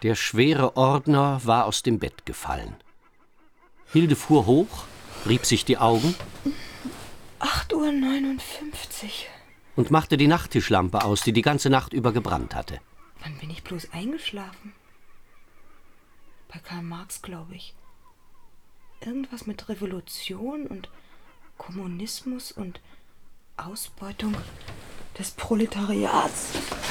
Der schwere Ordner war aus dem Bett gefallen. Hilde fuhr hoch, rieb sich die Augen 8:59 Uhr. Und machte die Nachttischlampe aus, die ganze Nacht über gebrannt hatte. Wann bin ich bloß eingeschlafen? Bei Karl Marx, glaube ich. Irgendwas mit Revolution und Kommunismus und Ausbeutung des Proletariats.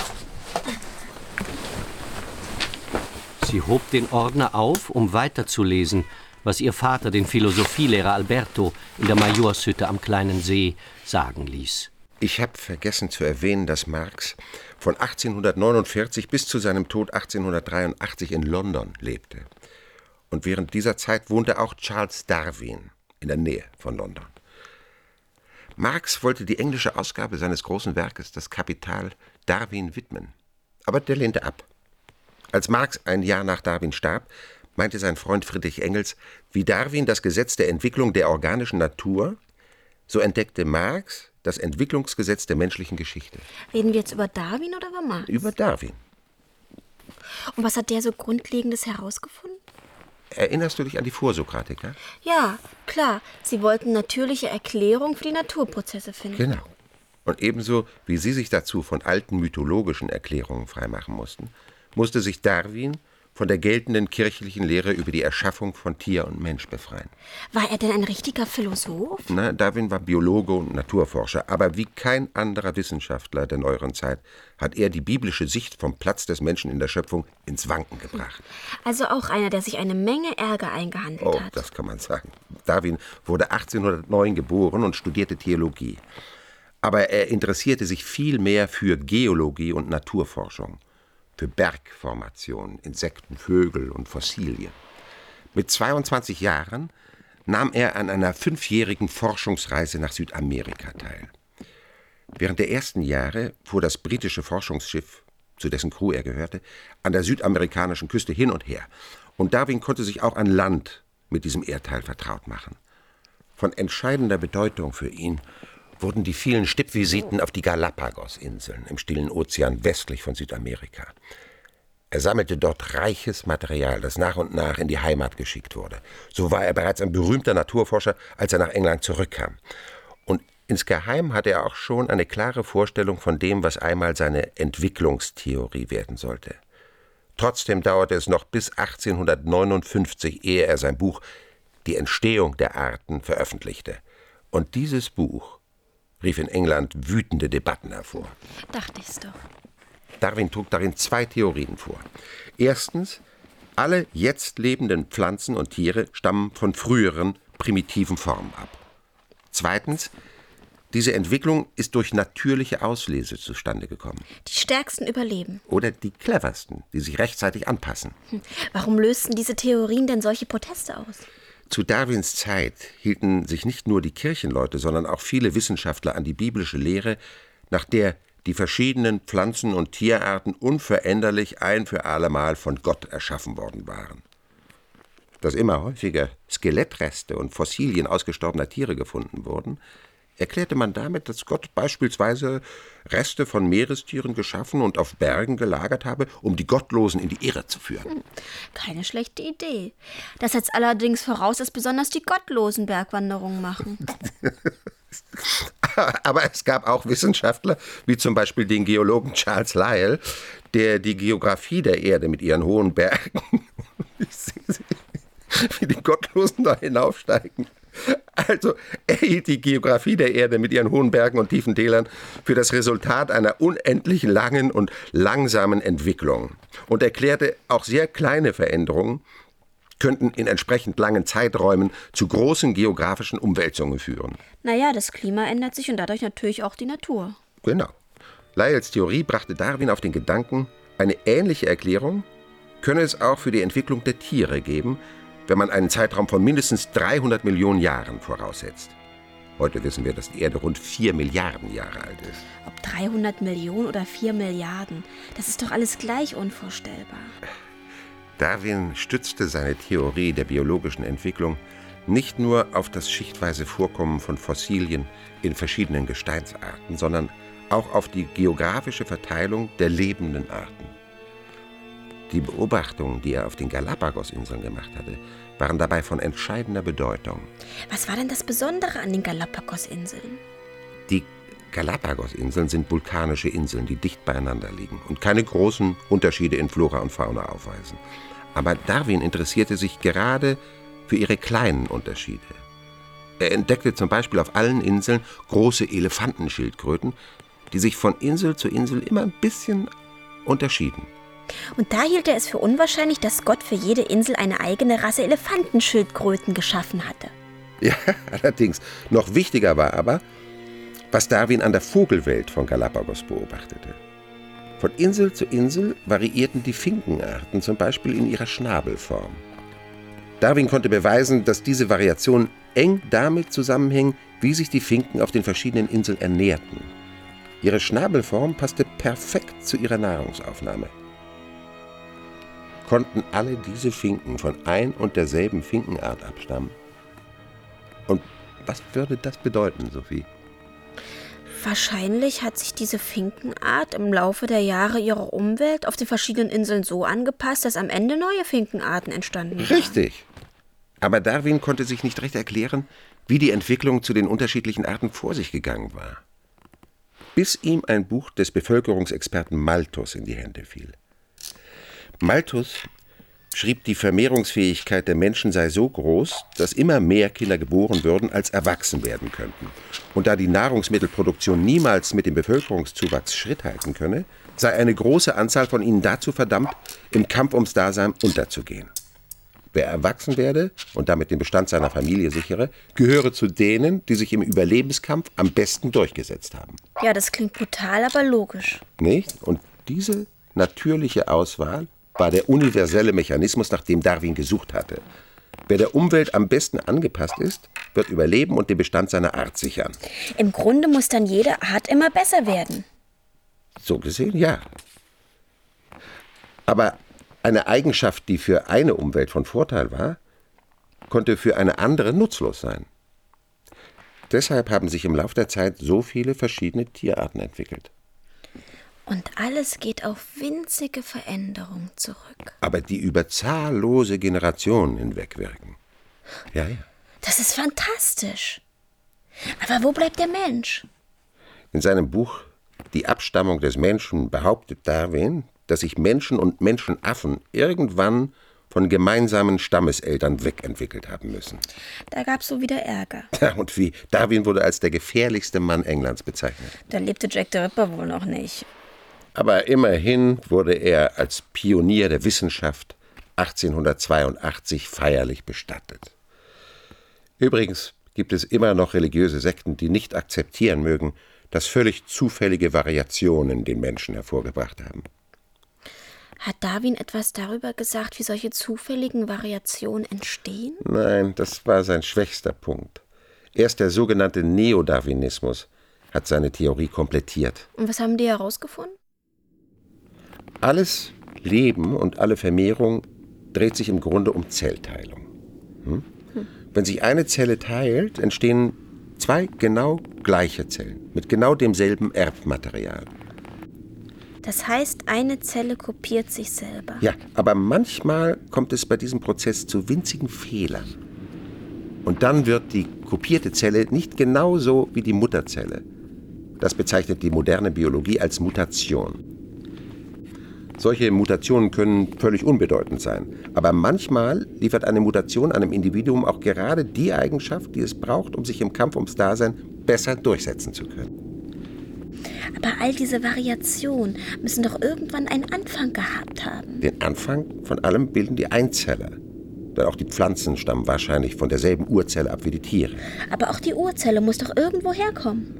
Sie hob den Ordner auf, um weiterzulesen, was ihr Vater, den Philosophielehrer Alberto, in der Majorshütte am kleinen See sagen ließ. Ich habe vergessen zu erwähnen, dass Marx von 1849 bis zu seinem Tod 1883 in London lebte. Und während dieser Zeit wohnte auch Charles Darwin in der Nähe von London. Marx wollte die englische Ausgabe seines großen Werkes, das Kapital, Darwin widmen. Aber der lehnte ab. Als Marx ein Jahr nach Darwin starb, meinte sein Freund Friedrich Engels, wie Darwin das Gesetz der Entwicklung der organischen Natur, so entdeckte Marx das Entwicklungsgesetz der menschlichen Geschichte. Reden wir jetzt über Darwin oder über Marx? Über Darwin. Und was hat der so Grundlegendes herausgefunden? Erinnerst du dich an die Vorsokratiker? Ja, klar. Sie wollten natürliche Erklärung für die Naturprozesse finden. Genau. Und ebenso wie sie sich dazu von alten mythologischen Erklärungen freimachen mussten, musste sich Darwin von der geltenden kirchlichen Lehre über die Erschaffung von Tier und Mensch befreien. War er denn ein richtiger Philosoph? Na, Darwin war Biologe und Naturforscher, aber wie kein anderer Wissenschaftler der neueren Zeit hat er die biblische Sicht vom Platz des Menschen in der Schöpfung ins Wanken gebracht. Also auch einer, der sich eine Menge Ärger eingehandelt hat. Das kann man sagen. Darwin wurde 1809 geboren und studierte Theologie. Aber er interessierte sich viel mehr für Geologie und Naturforschung. Für Bergformationen, Insekten, Vögel und Fossilien. Mit 22 Jahren nahm er an einer 5-jährigen Forschungsreise nach Südamerika teil. Während der ersten Jahre fuhr das britische Forschungsschiff, zu dessen Crew er gehörte, an der südamerikanischen Küste hin und her. Und Darwin konnte sich auch an Land mit diesem Erdteil vertraut machen. Von entscheidender Bedeutung für ihn wurden die vielen Stippvisiten auf die Galapagos-Inseln im Stillen Ozean westlich von Südamerika. Er sammelte dort reiches Material, das nach und nach in die Heimat geschickt wurde. So war er bereits ein berühmter Naturforscher, als er nach England zurückkam. Und insgeheim hatte er auch schon eine klare Vorstellung von dem, was einmal seine Entwicklungstheorie werden sollte. Trotzdem dauerte es noch bis 1859, ehe er sein Buch »Die Entstehung der Arten« veröffentlichte. Und dieses Buch rief in England wütende Debatten hervor. Dachte ich's doch. Darwin trug darin 2 Theorien vor. Erstens, alle jetzt lebenden Pflanzen und Tiere stammen von früheren, primitiven Formen ab. Zweitens, diese Entwicklung ist durch natürliche Auslese zustande gekommen. Die Stärksten überleben. Oder die Cleversten, die sich rechtzeitig anpassen. Warum lösten diese Theorien denn solche Proteste aus? Zu Darwins Zeit hielten sich nicht nur die Kirchenleute, sondern auch viele Wissenschaftler an die biblische Lehre, nach der die verschiedenen Pflanzen- und Tierarten unveränderlich ein für allemal von Gott erschaffen worden waren. Dass immer häufiger Skelettreste und Fossilien ausgestorbener Tiere gefunden wurden, erklärte man damit, dass Gott beispielsweise Reste von Meerestieren geschaffen und auf Bergen gelagert habe, um die Gottlosen in die Irre zu führen. Keine schlechte Idee. Das setzt allerdings voraus, dass besonders die Gottlosen Bergwanderungen machen. Aber es gab auch Wissenschaftler, wie zum Beispiel den Geologen Charles Lyell, der die Geographie der Erde mit ihren hohen Bergen, wie die Gottlosen da hinaufsteigen. Also, er hielt die Geographie der Erde mit ihren hohen Bergen und tiefen Tälern für das Resultat einer unendlich langen und langsamen Entwicklung und erklärte, auch sehr kleine Veränderungen könnten in entsprechend langen Zeiträumen zu großen geografischen Umwälzungen führen. Naja, das Klima ändert sich und dadurch natürlich auch die Natur. Genau. Lyells Theorie brachte Darwin auf den Gedanken, eine ähnliche Erklärung könne es auch für die Entwicklung der Tiere geben, wenn man einen Zeitraum von mindestens 300 Millionen Jahren voraussetzt. Heute wissen wir, dass die Erde rund 4 Milliarden Jahre alt ist. Ob 300 Millionen oder 4 Milliarden, das ist doch alles gleich unvorstellbar. Darwin stützte seine Theorie der biologischen Entwicklung nicht nur auf das schichtweise Vorkommen von Fossilien in verschiedenen Gesteinsarten, sondern auch auf die geografische Verteilung der lebenden Arten. Die Beobachtungen, die er auf den Galapagos-Inseln gemacht hatte, waren dabei von entscheidender Bedeutung. Was war denn das Besondere an den Galapagos-Inseln? Die Galapagos-Inseln sind vulkanische Inseln, die dicht beieinander liegen und keine großen Unterschiede in Flora und Fauna aufweisen. Aber Darwin interessierte sich gerade für ihre kleinen Unterschiede. Er entdeckte zum Beispiel auf allen Inseln große Elefantenschildkröten, die sich von Insel zu Insel immer ein bisschen unterschieden. Und da hielt er es für unwahrscheinlich, dass Gott für jede Insel eine eigene Rasse Elefantenschildkröten geschaffen hatte. Ja, allerdings. Noch wichtiger war aber, was Darwin an der Vogelwelt von Galapagos beobachtete. Von Insel zu Insel variierten die Finkenarten, zum Beispiel in ihrer Schnabelform. Darwin konnte beweisen, dass diese Variationen eng damit zusammenhängen, wie sich die Finken auf den verschiedenen Inseln ernährten. Ihre Schnabelform passte perfekt zu ihrer Nahrungsaufnahme. Konnten alle diese Finken von ein und derselben Finkenart abstammen? Und was würde das bedeuten, Sophie? Wahrscheinlich hat sich diese Finkenart im Laufe der Jahre ihrer Umwelt auf den verschiedenen Inseln so angepasst, dass am Ende neue Finkenarten entstanden waren. Richtig. Aber Darwin konnte sich nicht recht erklären, wie die Entwicklung zu den unterschiedlichen Arten vor sich gegangen war. Bis ihm ein Buch des Bevölkerungsexperten Malthus in die Hände fiel. Malthus schrieb, die Vermehrungsfähigkeit der Menschen sei so groß, dass immer mehr Kinder geboren würden, als erwachsen werden könnten. Und da die Nahrungsmittelproduktion niemals mit dem Bevölkerungszuwachs Schritt halten könne, sei eine große Anzahl von ihnen dazu verdammt, im Kampf ums Dasein unterzugehen. Wer erwachsen werde und damit den Bestand seiner Familie sichere, gehöre zu denen, die sich im Überlebenskampf am besten durchgesetzt haben. Ja, das klingt brutal, aber logisch. Nicht? Und diese natürliche Auswahl war der universelle Mechanismus, nach dem Darwin gesucht hatte. Wer der Umwelt am besten angepasst ist, wird überleben und den Bestand seiner Art sichern. Im Grunde muss dann jede Art immer besser werden. So gesehen, ja. Aber eine Eigenschaft, die für eine Umwelt von Vorteil war, konnte für eine andere nutzlos sein. Deshalb haben sich im Lauf der Zeit so viele verschiedene Tierarten entwickelt. Und alles geht auf winzige Veränderungen zurück. Aber die über zahllose Generationen hinweg wirken. Ja, ja. Das ist fantastisch. Aber wo bleibt der Mensch? In seinem Buch »Die Abstammung des Menschen« behauptet Darwin, dass sich Menschen und Menschenaffen irgendwann von gemeinsamen Stammeseltern wegentwickelt haben müssen. Da gab's so wieder Ärger. Ja, und wie? Darwin wurde als der gefährlichste Mann Englands bezeichnet. Da lebte Jack the Ripper wohl noch nicht. Aber immerhin wurde er als Pionier der Wissenschaft 1882 feierlich bestattet. Übrigens gibt es immer noch religiöse Sekten, die nicht akzeptieren mögen, dass völlig zufällige Variationen den Menschen hervorgebracht haben. Hat Darwin etwas darüber gesagt, wie solche zufälligen Variationen entstehen? Nein, das war sein schwächster Punkt. Erst der sogenannte Neodarwinismus hat seine Theorie komplettiert. Und was haben die herausgefunden? Alles Leben und alle Vermehrung dreht sich im Grunde um Zellteilung. Wenn sich eine Zelle teilt, entstehen zwei genau gleiche Zellen mit genau demselben Erbmaterial. Das heißt, eine Zelle kopiert sich selber. Ja, aber manchmal kommt es bei diesem Prozess zu winzigen Fehlern. Und dann wird die kopierte Zelle nicht genauso wie die Mutterzelle. Das bezeichnet die moderne Biologie als Mutation. Solche Mutationen können völlig unbedeutend sein. Aber manchmal liefert eine Mutation einem Individuum auch gerade die Eigenschaft, die es braucht, um sich im Kampf ums Dasein besser durchsetzen zu können. Aber all diese Variationen müssen doch irgendwann einen Anfang gehabt haben. Den Anfang von allem bilden die Einzeller. Denn auch die Pflanzen stammen wahrscheinlich von derselben Urzelle ab wie die Tiere. Aber auch die Urzelle muss doch irgendwo herkommen.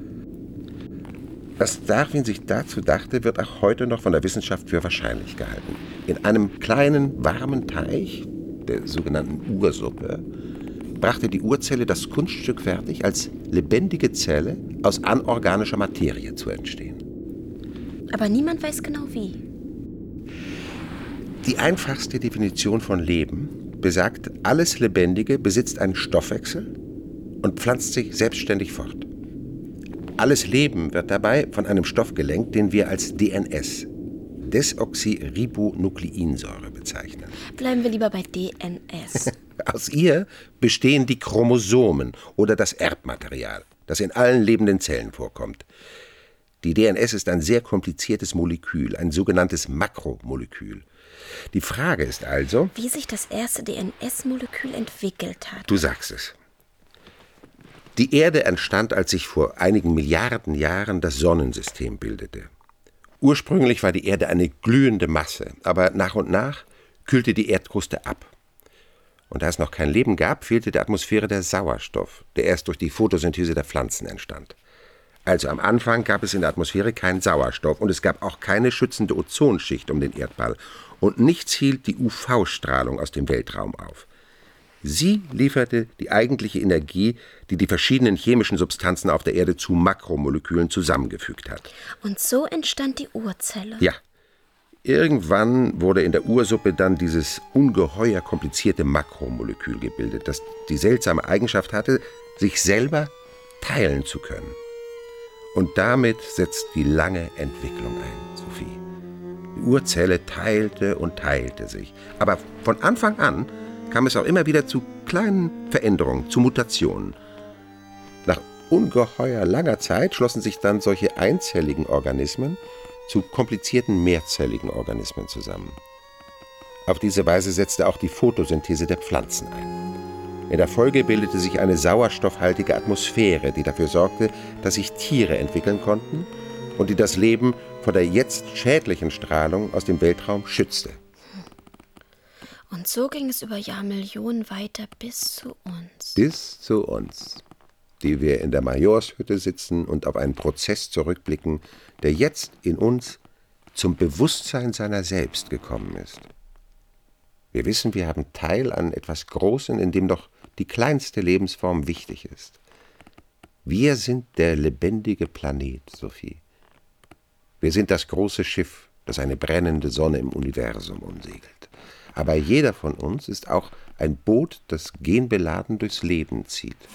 Was Darwin sich dazu dachte, wird auch heute noch von der Wissenschaft für wahrscheinlich gehalten. In einem kleinen, warmen Teich, der sogenannten Ursuppe, brachte die Urzelle das Kunststück fertig, als lebendige Zelle aus anorganischer Materie zu entstehen. Aber niemand weiß genau wie. Die einfachste Definition von Leben besagt, alles Lebendige besitzt einen Stoffwechsel und pflanzt sich selbstständig fort. Alles Leben wird dabei von einem Stoff gelenkt, den wir als DNS, Desoxyribonukleinsäure bezeichnen. Bleiben wir lieber bei DNS. Aus ihr bestehen die Chromosomen oder das Erbmaterial, das in allen lebenden Zellen vorkommt. Die DNS ist ein sehr kompliziertes Molekül, ein sogenanntes Makromolekül. Die Frage ist also, wie sich das erste DNS-Molekül entwickelt hat. Du sagst es. Die Erde entstand, als sich vor einigen Milliarden Jahren das Sonnensystem bildete. Ursprünglich war die Erde eine glühende Masse, aber nach und nach kühlte die Erdkruste ab. Und da es noch kein Leben gab, fehlte der Atmosphäre der Sauerstoff, der erst durch die Photosynthese der Pflanzen entstand. Also am Anfang gab es in der Atmosphäre keinen Sauerstoff und es gab auch keine schützende Ozonschicht um den Erdball. Und nichts hielt die UV-Strahlung aus dem Weltraum auf. Sie lieferte die eigentliche Energie, die die verschiedenen chemischen Substanzen auf der Erde zu Makromolekülen zusammengefügt hat. Und so entstand die Urzelle. Ja. Irgendwann wurde in der Ursuppe dann dieses ungeheuer komplizierte Makromolekül gebildet, das die seltsame Eigenschaft hatte, sich selber teilen zu können. Und damit setzt die lange Entwicklung ein, Sophie. Die Urzelle teilte und teilte sich. Aber von Anfang an kam es auch immer wieder zu kleinen Veränderungen, zu Mutationen. Nach ungeheuer langer Zeit schlossen sich dann solche einzelligen Organismen zu komplizierten mehrzelligen Organismen zusammen. Auf diese Weise setzte auch die Photosynthese der Pflanzen ein. In der Folge bildete sich eine sauerstoffhaltige Atmosphäre, die dafür sorgte, dass sich Tiere entwickeln konnten und die das Leben vor der jetzt schädlichen Strahlung aus dem Weltraum schützte. Und so ging es über Jahrmillionen weiter bis zu uns. Bis zu uns, die wir in der Majorshütte sitzen und auf einen Prozess zurückblicken, der jetzt in uns zum Bewusstsein seiner selbst gekommen ist. Wir wissen, wir haben Teil an etwas Großem, in dem doch die kleinste Lebensform wichtig ist. Wir sind der lebendige Planet, Sophie. Wir sind das große Schiff, das eine brennende Sonne im Universum umsegelt. Aber jeder von uns ist auch ein Boot, das genbeladen durchs Leben zieht.